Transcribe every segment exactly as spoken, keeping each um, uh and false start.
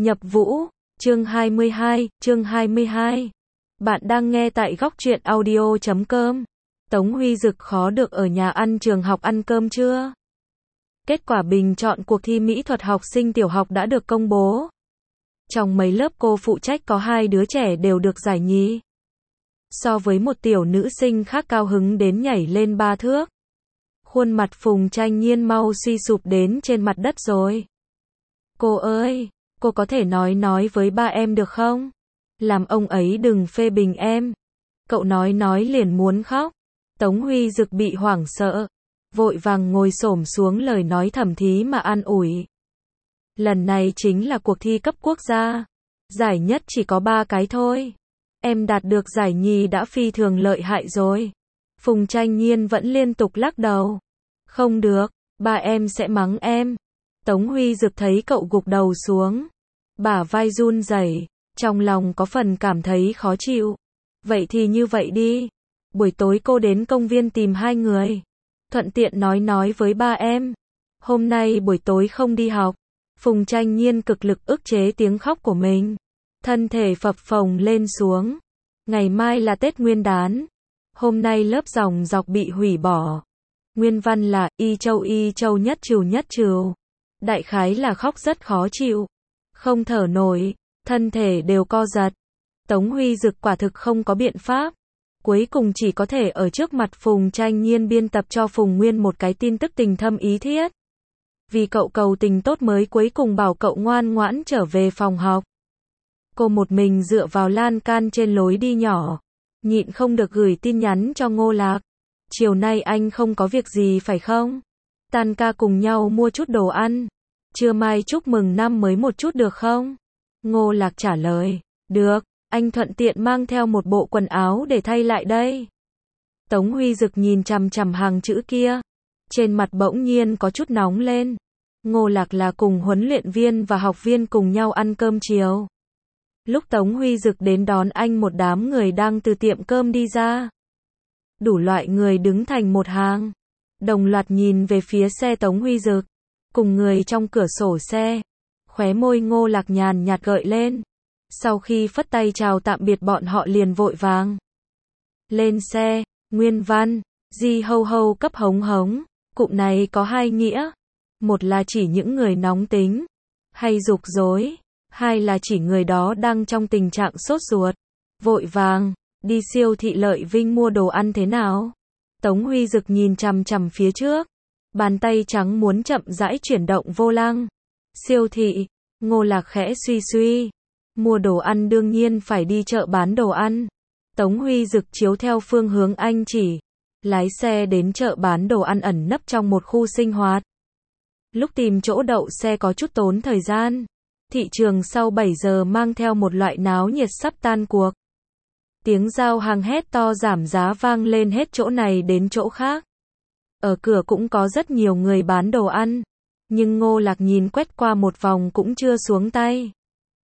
Nhập vũ, chương hai mươi hai, chương hai mươi hai. Bạn đang nghe tại góc truyện audio chấm com. Tống Huy Dực khó được ở nhà ăn trường học ăn cơm chưa? Kết quả bình chọn cuộc thi mỹ thuật học sinh tiểu học đã được công bố. Trong mấy lớp cô phụ trách có hai đứa trẻ đều được giải nhì. So với một tiểu nữ sinh khác cao hứng đến nhảy lên ba thước. Khuôn mặt Phùng Tranh Nhiên mau suy sụp đến trên mặt đất rồi. Cô ơi, cô có thể nói nói với ba em được không? Làm ông ấy đừng phê bình em. Cậu nói nói liền muốn khóc. Tống Huy Dực bị hoảng sợ, vội vàng ngồi xổm xuống lời nói thầm thí mà an ủi. Lần này chính là cuộc thi cấp quốc gia. Giải nhất chỉ có ba cái thôi. Em đạt được giải nhì đã phi thường lợi hại rồi. Phùng Tranh Nhiên vẫn liên tục lắc đầu. Không được, ba em sẽ mắng em. Tống Huy Dực thấy cậu gục đầu xuống, bả vai run rẩy, trong lòng có phần cảm thấy khó chịu. Vậy thì như vậy đi. Buổi tối cô đến công viên tìm hai người. Thuận tiện nói nói với ba em. Hôm nay buổi tối không đi học. Phùng Tranh Nhiên cực lực ức chế tiếng khóc của mình. Thân thể phập phồng lên xuống. Ngày mai là Tết Nguyên đán. Hôm nay lớp dòng dọc bị hủy bỏ. Nguyên văn là y châu y châu nhất trừu nhất trừu. Đại khái là khóc rất khó chịu. Không thở nổi, thân thể đều co giật. Tống Huy Dực quả thực không có biện pháp. Cuối cùng chỉ có thể ở trước mặt Phùng Tranh Nhiên biên tập cho Phùng Nguyên một cái tin tức tình thâm ý thiết. Vì cậu cầu tình tốt mới cuối cùng bảo cậu ngoan ngoãn trở về phòng học. Cô một mình dựa vào lan can trên lối đi nhỏ. Nhịn không được gửi tin nhắn cho Ngô Lạc. Chiều nay anh không có việc gì phải không? Tan ca cùng nhau mua chút đồ ăn. Trưa mai chúc mừng năm mới một chút được không? Ngô Lạc trả lời. Được, anh thuận tiện mang theo một bộ quần áo để thay lại đây. Tống Huy Dực nhìn chằm chằm hàng chữ kia. Trên mặt bỗng nhiên có chút nóng lên. Ngô Lạc là cùng huấn luyện viên và học viên cùng nhau ăn cơm chiều. Lúc Tống Huy Dực đến đón anh một đám người đang từ tiệm cơm đi ra. Đủ loại người đứng thành một hàng. Đồng loạt nhìn về phía xe Tống Huy Dực. Cùng người trong cửa sổ xe. Khóe môi Ngô Lạc nhàn nhạt gợi lên. Sau khi phất tay chào tạm biệt bọn họ liền vội vàng. Lên xe, Nguyên văn, di hâu hâu cấp hống hống. Cụm này có hai nghĩa. Một là chỉ những người nóng tính, hay dục dối. Hai là chỉ người đó đang trong tình trạng sốt ruột. Vội vàng, đi siêu thị Lợi Vinh mua đồ ăn thế nào? Tống Huy Dực nhìn chằm chằm phía trước. Bàn tay trắng muốn chậm rãi chuyển động vô lăng. Siêu thị, Ngô Lạc khẽ suy suy. Mua đồ ăn đương nhiên phải đi chợ bán đồ ăn. Tống Huy Dực chiếu theo phương hướng anh chỉ. Lái xe đến chợ bán đồ ăn ẩn nấp trong một khu sinh hoạt. Lúc tìm chỗ đậu xe có chút tốn thời gian. Thị trường sau bảy giờ mang theo một loại náo nhiệt sắp tan cuộc. Tiếng giao hàng hét to giảm giá vang lên hết chỗ này đến chỗ khác. Ở cửa cũng có rất nhiều người bán đồ ăn. Nhưng Ngô Lạc nhìn quét qua một vòng cũng chưa xuống tay.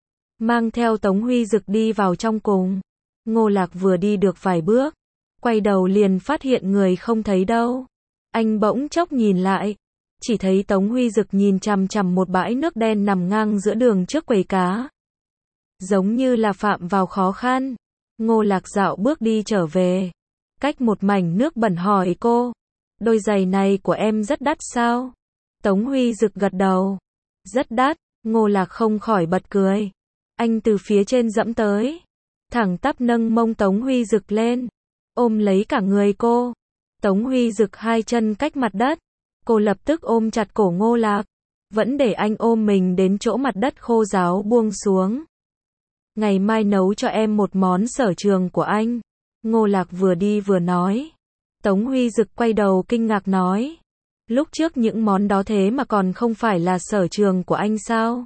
Mang theo Tống Huy Dực đi vào trong cùng. Ngô Lạc vừa đi được vài bước. Quay đầu liền phát hiện người không thấy đâu. Anh bỗng chốc nhìn lại. Chỉ thấy Tống Huy Dực nhìn chằm chằm một bãi nước đen nằm ngang giữa đường trước quầy cá. Giống như là phạm vào khó khăn. Ngô Lạc dạo bước đi trở về. Cách một mảnh nước bẩn hỏi cô. Đôi giày này của em rất đắt sao? Tống Huy Dực gật đầu. Rất đắt. Ngô Lạc không khỏi bật cười. Anh từ phía trên dẫm tới. Thẳng tắp nâng mông Tống Huy Dực lên. Ôm lấy cả người cô. Tống Huy Dực hai chân cách mặt đất. Cô lập tức ôm chặt cổ Ngô Lạc. Vẫn để anh ôm mình đến chỗ mặt đất khô ráo buông xuống. Ngày mai nấu cho em một món sở trường của anh. Ngô Lạc vừa đi vừa nói. Tống Huy Dực quay đầu kinh ngạc nói. Lúc trước những món đó thế mà còn không phải là sở trường của anh sao?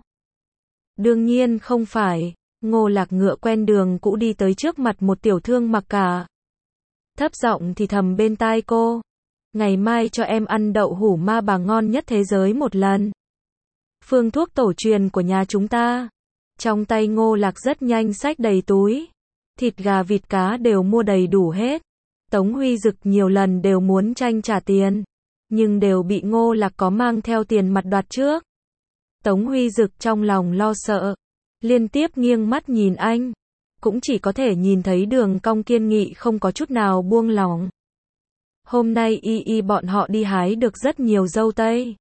Đương nhiên không phải. Ngô Lạc ngựa quen đường cũ đi tới trước mặt một tiểu thương mặc cả. Thấp giọng thì thầm bên tai cô. Ngày mai cho em ăn đậu hủ ma bà ngon nhất thế giới một lần. Phương thuốc tổ truyền của nhà chúng ta. Trong tay Ngô Lạc rất nhanh xách đầy túi. Thịt gà vịt cá đều mua đầy đủ hết. Tống Huy Dực nhiều lần đều muốn tranh trả tiền. Nhưng đều bị Ngô Lạc có mang theo tiền mặt đoạt trước. Tống Huy Dực trong lòng lo sợ. liên tiếp nghiêng mắt nhìn anh. Cũng chỉ có thể nhìn thấy đường cong kiên nghị không có chút nào buông lỏng. Hôm nay y y bọn họ đi hái được rất nhiều dâu tây.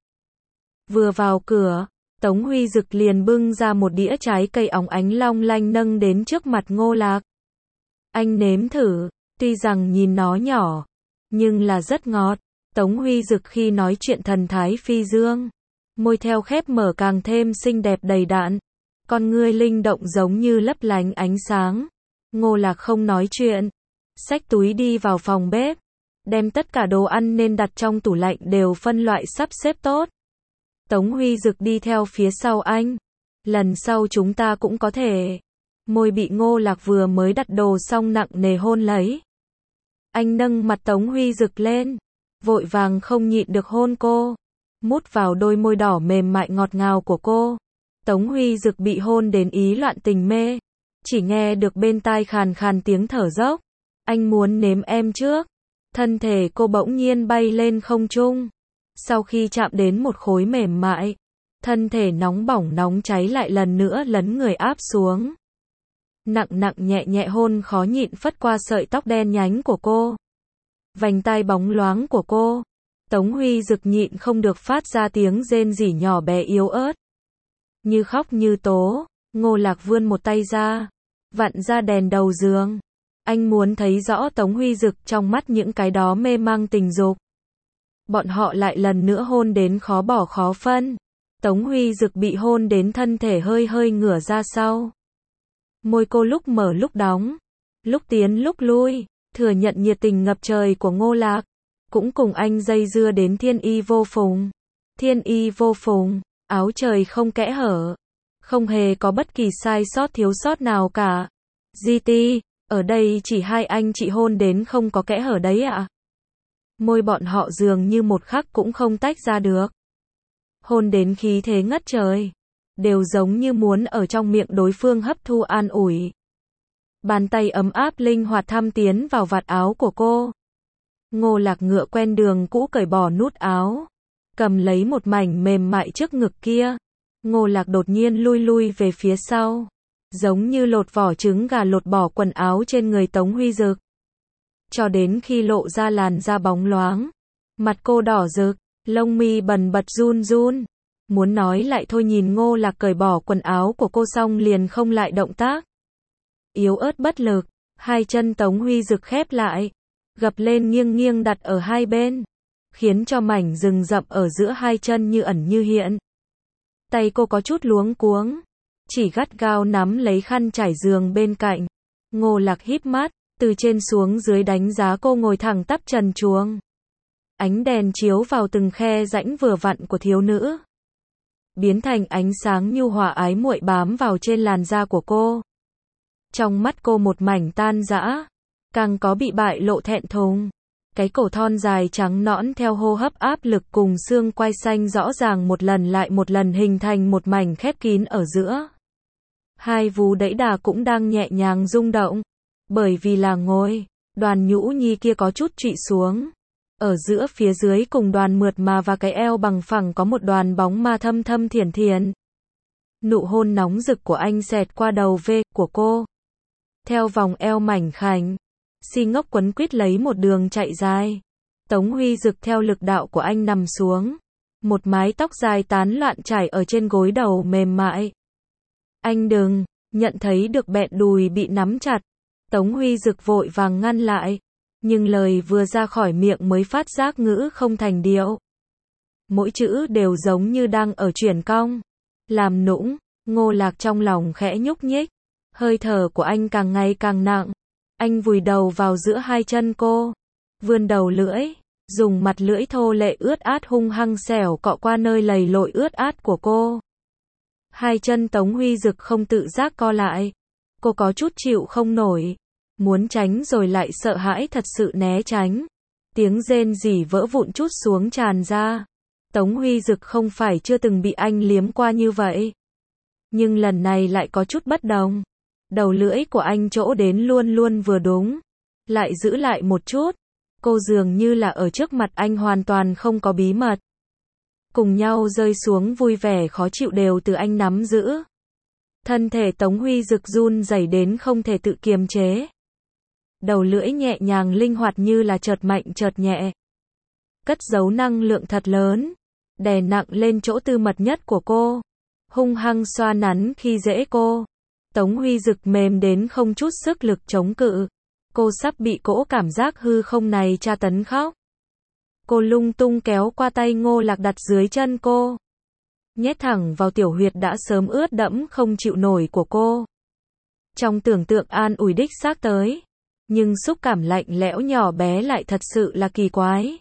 Vừa vào cửa, Tống Huy Dực liền bưng ra một đĩa trái cây óng ánh long lanh nâng đến trước mặt Ngô Lạc. Anh nếm thử, tuy rằng nhìn nó nhỏ, nhưng là rất ngọt. Tống Huy Dực khi nói chuyện thần thái phi dương, môi theo khép mở càng thêm xinh đẹp đầy đặn, con ngươi linh động giống như lấp lánh ánh sáng. Ngô Lạc không nói chuyện, xách túi đi vào phòng bếp, đem tất cả đồ ăn nên đặt trong tủ lạnh đều phân loại sắp xếp tốt. Tống Huy Dực đi theo phía sau anh. Lần sau chúng ta cũng có thể. Môi bị Ngô Lạc vừa mới đặt đồ xong nặng nề hôn lấy. Anh nâng mặt Tống Huy Dực lên, vội vàng không nhịn được hôn cô, mút vào đôi môi đỏ mềm mại ngọt ngào của cô. Tống Huy Dực bị hôn đến ý loạn tình mê, chỉ nghe được bên tai khàn khàn tiếng thở dốc. Anh muốn nếm em trước. Thân thể cô bỗng nhiên bay lên không trung. Sau khi chạm đến một khối mềm mại, thân thể nóng bỏng nóng cháy lại lần nữa lấn người áp xuống. Nặng nặng nhẹ nhẹ hôn khó nhịn phất qua sợi tóc đen nhánh của cô, vành tai bóng loáng của cô. Tống Huy Dực nhịn không được phát ra tiếng rên rỉ nhỏ bé yếu ớt, như khóc như tố. Ngô Lạc vươn một tay ra, vặn ra đèn đầu giường. Anh muốn thấy rõ Tống Huy Dực trong mắt những cái đó mê mang tình dục. Bọn họ lại lần nữa hôn đến khó bỏ khó phân. Tống Huy Dực bị hôn đến thân thể hơi hơi ngửa ra sau. Môi cô lúc mở lúc đóng, lúc tiến lúc lui, thừa nhận nhiệt tình ngập trời của Ngô Lạc. Cũng cùng anh dây dưa đến thiên y vô phùng. Thiên y vô phùng, áo trời không kẽ hở, không hề có bất kỳ sai sót thiếu sót nào cả. giê tê, ở đây chỉ hai anh chị hôn đến không có kẽ hở đấy ạ. À? Môi bọn họ dường như một khắc cũng không tách ra được. Hôn đến khí thế ngất trời, đều giống như muốn ở trong miệng đối phương hấp thu an ủi. Bàn tay ấm áp linh hoạt thăm tiến vào vạt áo của cô. Ngô Lạc ngựa quen đường cũ cởi bỏ nút áo, cầm lấy một mảnh mềm mại trước ngực kia. Ngô Lạc đột nhiên lui lui về phía sau, giống như lột vỏ trứng gà lột bỏ quần áo trên người Tống Huy Dực, cho đến khi lộ ra làn da bóng loáng. Mặt cô đỏ rực, lông mi bần bật run run. Muốn nói lại thôi, nhìn Ngô Lạc cởi bỏ quần áo của cô xong liền không lại động tác. Yếu ớt bất lực, hai chân Tống Huy Dực khép lại, gập lên nghiêng nghiêng đặt ở hai bên, khiến cho mảnh rừng rậm ở giữa hai chân như ẩn như hiện. Tay cô có chút luống cuống, chỉ gắt gao nắm lấy khăn trải giường bên cạnh. Ngô Lạc híp mắt, từ trên xuống dưới đánh giá cô ngồi thẳng tắp trần truồng. Ánh đèn chiếu vào từng khe rãnh vừa vặn của thiếu nữ, biến thành ánh sáng nhu hòa ái muội bám vào trên làn da của cô. Trong mắt cô một mảnh tan rã, càng có bị bại lộ thẹn thùng. Cái cổ thon dài trắng nõn theo hô hấp áp lực cùng xương quai xanh rõ ràng một lần lại một lần hình thành một mảnh khép kín ở giữa. Hai vú đẫy đà cũng đang nhẹ nhàng rung động, bởi vì là ngồi, đoàn nhũ nhi kia có chút trụy xuống. Ở giữa phía dưới cùng đoàn mượt mà và cái eo bằng phẳng có một đoàn bóng ma thâm thâm thiển thiển. Nụ hôn nóng rực của anh xẹt qua đầu V của cô, theo vòng eo mảnh khảnh, si ngốc quấn quýt lấy một đường chạy dài. Tống Huy Dực theo lực đạo của anh nằm xuống, một mái tóc dài tán loạn trải ở trên gối đầu mềm mại. Anh đừng, nhận thấy được bẹn đùi bị nắm chặt. Tống Huy Dực vội vàng ngăn lại, nhưng lời vừa ra khỏi miệng mới phát giác ngữ không thành điệu. Mỗi chữ đều giống như đang ở chuyển cong, làm nũng. Ngô Lạc trong lòng khẽ nhúc nhích, hơi thở của anh càng ngày càng nặng. Anh vùi đầu vào giữa hai chân cô, vươn đầu lưỡi, dùng mặt lưỡi thô lệ ướt át hung hăng xẻo cọ qua nơi lầy lội ướt át của cô. Hai chân Tống Huy Dực không tự giác co lại, cô có chút chịu không nổi, muốn tránh rồi lại sợ hãi thật sự né tránh. Tiếng rên rỉ vỡ vụn chút xuống tràn ra. Tống Huy Dực không phải chưa từng bị anh liếm qua như vậy, nhưng lần này lại có chút bất đồng. Đầu lưỡi của anh chỗ đến luôn luôn vừa đúng, lại giữ lại một chút. Cô dường như là ở trước mặt anh hoàn toàn không có bí mật. Cùng nhau rơi xuống vui vẻ khó chịu đều từ anh nắm giữ. Thân thể Tống Huy Dực run rẩy đến không thể tự kiềm chế. Đầu lưỡi nhẹ nhàng linh hoạt như là chợt mạnh chợt nhẹ. Cất giấu năng lượng thật lớn, đè nặng lên chỗ tư mật nhất của cô. Hung hăng xoa nắn khi dễ cô. Tống Huy Dực mềm đến không chút sức lực chống cự. Cô sắp bị cỗ cảm giác hư không này tra tấn khóc. Cô lung tung kéo qua tay Ngô Lạc đặt dưới chân cô. Nhét thẳng vào tiểu huyệt đã sớm ướt đẫm không chịu nổi của cô. Trong tưởng tượng an ủi đích xác tới. Nhưng xúc cảm lạnh lẽo nhỏ bé lại thật sự là kỳ quái.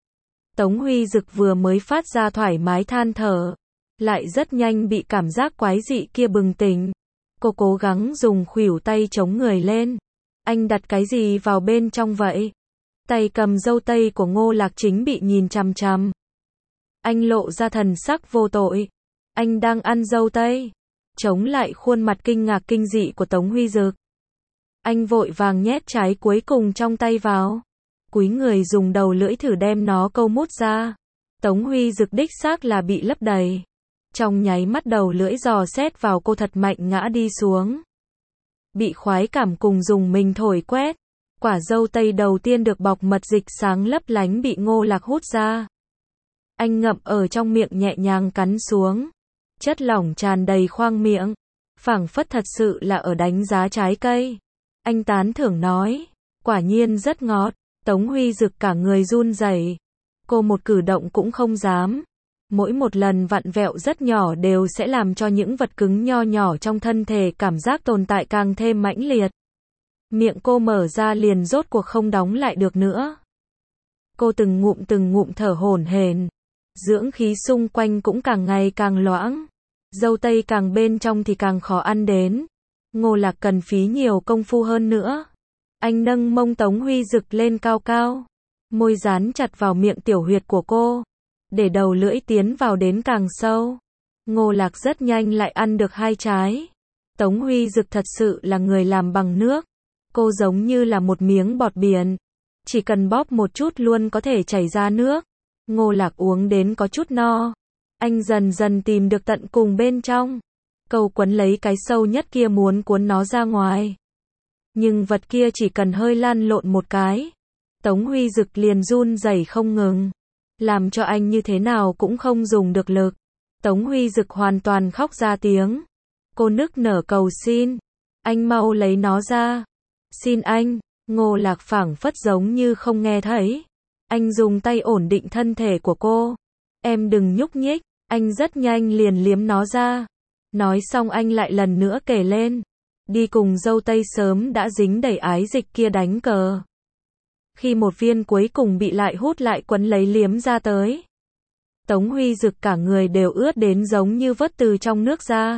Tống Huy Dực vừa mới phát ra thoải mái than thở. Lại rất nhanh bị cảm giác quái dị kia bừng tỉnh. Cô cố gắng dùng khuỷu tay chống người lên. Anh đặt cái gì vào bên trong vậy? Tay cầm dâu tây của Ngô Lạc chính bị nhìn chằm chằm. Anh lộ ra thần sắc vô tội. Anh đang ăn dâu tây. Chống lại khuôn mặt kinh ngạc kinh dị của Tống Huy Dực. Anh vội vàng nhét trái cuối cùng trong tay vào. Cúi người dùng đầu lưỡi thử đem nó câu mút ra. Tống Huy Dực đích xác là bị lấp đầy. Trong nháy mắt đầu lưỡi dò xét vào cô thật mạnh ngã đi xuống. Bị khoái cảm cùng dùng mình thổi quét. Quả dâu tây đầu tiên được bọc mật dịch sáng lấp lánh bị Ngô Lạc hút ra. Anh ngậm ở trong miệng nhẹ nhàng cắn xuống. Chất lỏng tràn đầy khoang miệng. Phảng phất thật sự là ở đánh giá trái cây. Anh tán thưởng nói. Quả nhiên rất ngọt. Tống Huy Dực cả người run rẩy. Cô một cử động cũng không dám. Mỗi một lần vặn vẹo rất nhỏ đều sẽ làm cho những vật cứng nho nhỏ trong thân thể cảm giác tồn tại càng thêm mãnh liệt. Miệng cô mở ra liền rốt cuộc không đóng lại được nữa. Cô từng ngụm từng ngụm thở hổn hển. Dưỡng khí xung quanh cũng càng ngày càng loãng. Dâu tây càng bên trong thì càng khó ăn đến. Ngô Lạc cần phí nhiều công phu hơn nữa. Anh nâng mông Tống Huy Dực lên cao cao. Môi dán chặt vào miệng tiểu huyệt của cô. Để đầu lưỡi tiến vào đến càng sâu. Ngô Lạc rất nhanh lại ăn được hai trái. Tống Huy Dực thật sự là người làm bằng nước. Cô giống như là một miếng bọt biển. Chỉ cần bóp một chút luôn có thể chảy ra nước. Ngô Lạc uống đến có chút no. Anh dần dần tìm được tận cùng bên trong. Câu quấn lấy cái sâu nhất kia muốn cuốn nó ra ngoài. Nhưng vật kia chỉ cần hơi lăn lộn một cái. Tống Huy Dực liền run rẩy không ngừng. Làm cho anh như thế nào cũng không dùng được lực. Tống Huy Dực hoàn toàn khóc ra tiếng. Cô nức nở cầu xin. Anh mau lấy nó ra. Xin anh. Ngô Lạc phảng phất giống như không nghe thấy. Anh dùng tay ổn định thân thể của cô. Em đừng nhúc nhích. Anh rất nhanh liền liếm nó ra. Nói xong anh lại lần nữa kể lên. Đi cùng dâu tây sớm đã dính đầy ái dịch kia đánh cờ. Khi một viên cuối cùng bị lại hút lại quấn lấy liếm ra tới. Tống Huy Dực cả người đều ướt đến giống như vớt từ trong nước ra.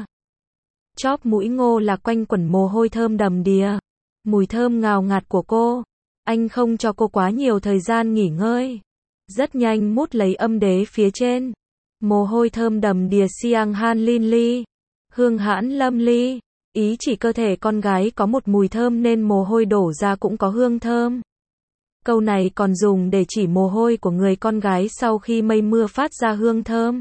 Chóp mũi Ngô Lạc quanh quẩn mồ hôi thơm đầm đìa. Mùi thơm ngào ngạt của cô. Anh không cho cô quá nhiều thời gian nghỉ ngơi. Rất nhanh mút lấy âm đế phía trên. Mồ hôi thơm đầm đìa xiang han lin ly. Hương hãn lâm ly. Ý chỉ cơ thể con gái có một mùi thơm nên mồ hôi đổ ra cũng có hương thơm. Câu này còn dùng để chỉ mồ hôi của người con gái sau khi mây mưa phát ra hương thơm.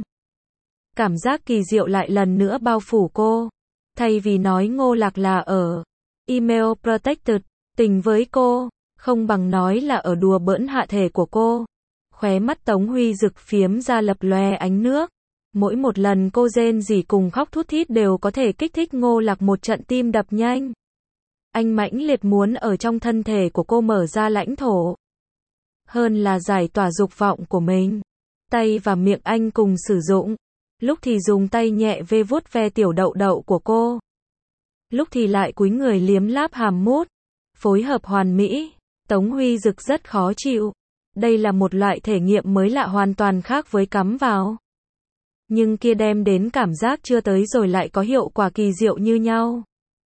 Cảm giác kỳ diệu lại lần nữa bao phủ cô. Thay vì nói Ngô Lạc là ở email protected, tình với cô, không bằng nói là ở đùa bỡn hạ thể của cô. Khóe mắt Tống Huy Dực phiếm ra lập lòe ánh nước. Mỗi một lần cô rên rỉ cùng khóc thút thít đều có thể kích thích Ngô Lạc một trận tim đập nhanh. Anh mãnh liệt muốn ở trong thân thể của cô mở ra lãnh thổ. Hơn là giải tỏa dục vọng của mình. Tay và miệng anh cùng sử dụng. Lúc thì dùng tay nhẹ vê vuốt ve tiểu đậu đậu của cô. Lúc thì lại cúi người liếm láp hàm mút. Phối hợp hoàn mỹ. Tống Huy Dực rất khó chịu. Đây là một loại thể nghiệm mới lạ hoàn toàn khác với cắm vào. Nhưng kia đem đến cảm giác chưa tới rồi lại có hiệu quả kỳ diệu như nhau.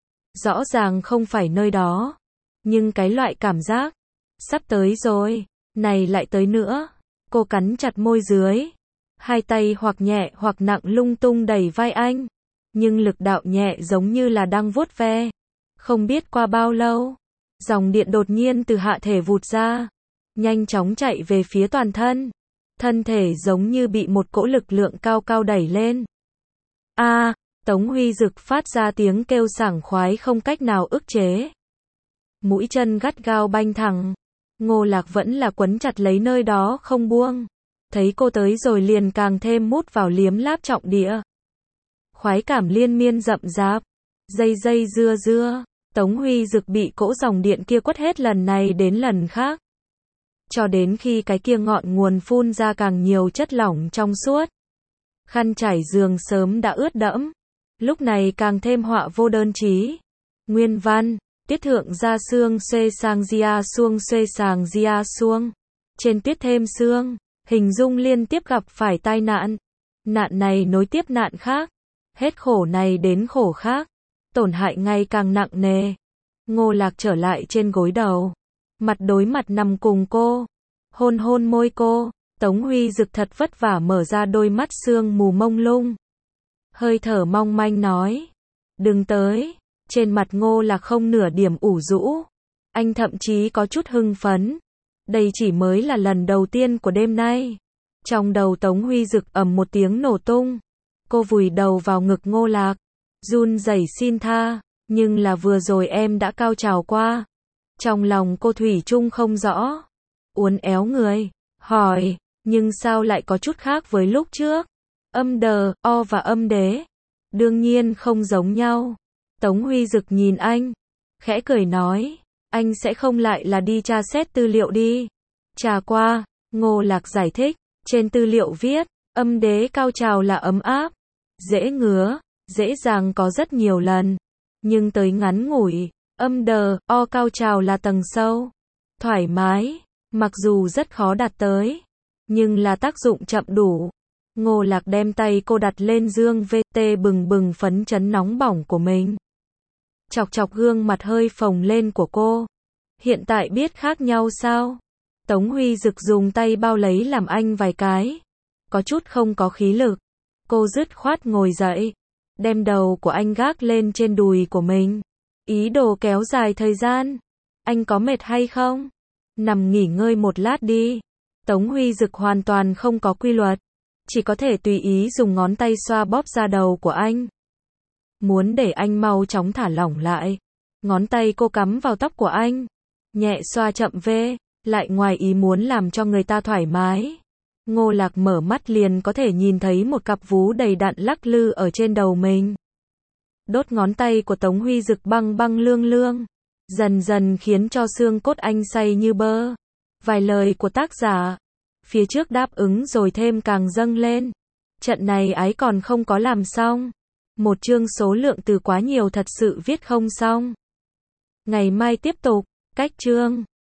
Rõ ràng không phải nơi đó. Nhưng cái loại cảm giác. Sắp tới rồi. Này lại tới nữa. Cô cắn chặt môi dưới. Hai tay hoặc nhẹ hoặc nặng lung tung đẩy vai anh. Nhưng lực đạo nhẹ giống như là đang vuốt ve. Không biết qua bao lâu. Dòng điện đột nhiên từ hạ thể vụt ra. Nhanh chóng chạy về phía toàn thân. Thân thể giống như bị một cỗ lực lượng cao cao đẩy lên. A, à, Tống Huy Dực phát ra tiếng kêu sảng khoái không cách nào ức chế. Mũi chân gắt gao banh thẳng. Ngô Lạc vẫn là quấn chặt lấy nơi đó không buông. Thấy cô tới rồi liền càng thêm mút vào liếm láp trọng địa. Khoái cảm liên miên rậm rạp. Dây dây dưa dưa. Tống Huy Dực bị cỗ dòng điện kia quất hết lần này đến lần khác. Cho đến khi cái kia ngọn nguồn phun ra càng nhiều chất lỏng trong suốt. Khăn trải giường sớm đã ướt đẫm. Lúc này càng thêm họa vô đơn chí. Nguyên văn, tiết thượng ra xương xuê sang gia xuông xuê sàng gia xuông. Trên tiết thêm xương, hình dung liên tiếp gặp phải tai nạn. Nạn này nối tiếp nạn khác. Hết khổ này đến khổ khác. Tổn hại ngày càng nặng nề. Ngô Lạc trở lại trên gối đầu. Mặt đối mặt nằm cùng cô. Hôn hôn môi cô. Tống Huy Dực thật vất vả mở ra đôi mắt sương mù mông lung. Hơi thở mong manh nói. Đừng tới. Trên mặt Ngô Lạc không nửa điểm ủ rũ. Anh thậm chí có chút hưng phấn. Đây chỉ mới là lần đầu tiên của đêm nay. Trong đầu Tống Huy Dực ầm một tiếng nổ tung. Cô vùi đầu vào ngực Ngô Lạc. Run rẩy xin tha. Nhưng là vừa rồi em đã cao trào qua. Trong lòng cô thủy chung không rõ. Uốn éo người. Hỏi. Nhưng sao lại có chút khác với lúc trước? Âm đờ, o và âm đế. Đương nhiên không giống nhau. Tống Huy Dực nhìn anh. Khẽ cười nói. Anh sẽ không lại là đi tra xét tư liệu đi. Tra qua. Ngô Lạc giải thích. Trên tư liệu viết. Âm đế cao trào là ấm áp. Dễ ngứa. Dễ dàng có rất nhiều lần. Nhưng tới ngắn ngủi. Âm đờ, o cao trào là tầng sâu. Thoải mái. Mặc dù rất khó đạt tới. Nhưng là tác dụng chậm đủ. Ngô Lạc đem tay cô đặt lên dương vê tê bừng bừng phấn chấn nóng bỏng của mình. Chọc chọc gương mặt hơi phồng lên của cô. Hiện tại biết khác nhau sao? Tống Huy Dực dùng tay bao lấy làm anh vài cái. Có chút không có khí lực. Cô dứt khoát ngồi dậy. Đem đầu của anh gác lên trên đùi của mình. Ý đồ kéo dài thời gian. Anh có mệt hay không? Nằm nghỉ ngơi một lát đi. Tống Huy Dực hoàn toàn không có quy luật. Chỉ có thể tùy ý dùng ngón tay xoa bóp da đầu của anh. Muốn để anh mau chóng thả lỏng lại. Ngón tay cô cắm vào tóc của anh. Nhẹ xoa chậm về. Lại ngoài ý muốn làm cho người ta thoải mái. Ngô Lạc mở mắt liền có thể nhìn thấy một cặp vú đầy đặn lắc lư ở trên đầu mình. Đốt ngón tay của Tống Huy Dực băng băng lương lương. Dần dần khiến cho xương cốt anh say như bơ. Vài lời của tác giả. Phía trước đáp ứng rồi thêm càng dâng lên. Trận này ái còn không có làm xong. Một chương số lượng từ quá nhiều thật sự viết không xong. Ngày mai tiếp tục. Cách chương.